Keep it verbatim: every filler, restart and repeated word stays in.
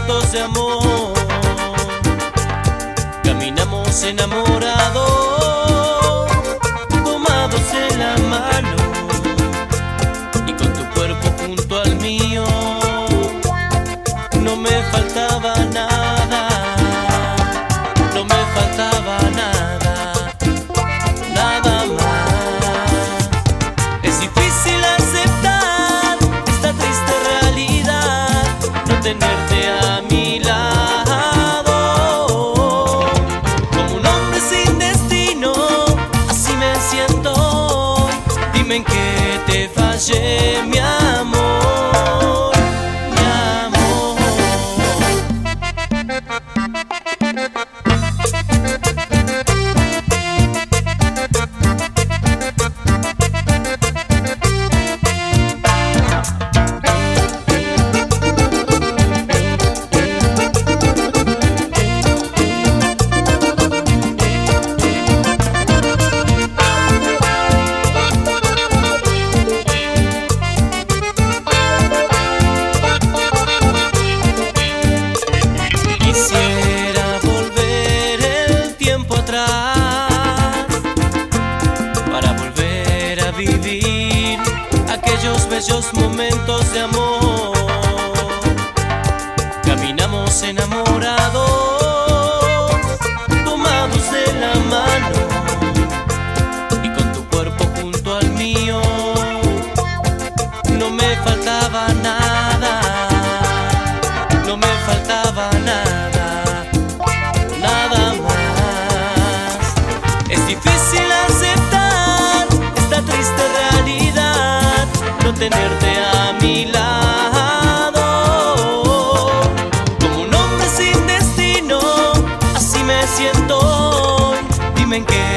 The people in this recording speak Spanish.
momentos de amor. Caminamos enamorados, tomados de la mano, y con tu cuerpo junto al mío no me faltaba nada, no me faltaba nada, nada más. Es difícil aceptar esta triste realidad, no tenerte a mi lado. Como un hombre sin destino, así me siento hoy. Dime en qué te fallé, mi amor, mi amor. Quisiera volver el tiempo atrás para volver a vivir aquellos bellos momentos de amor. Caminamos enamorados, tomados de la mano, y con tu cuerpo junto al mío no me faltaba nada, no me faltaba nada, nada más. Es difícil aceptar esta triste realidad, no tenerte a mi lado. Como un hombre sin destino, así me siento hoy. Dime en qué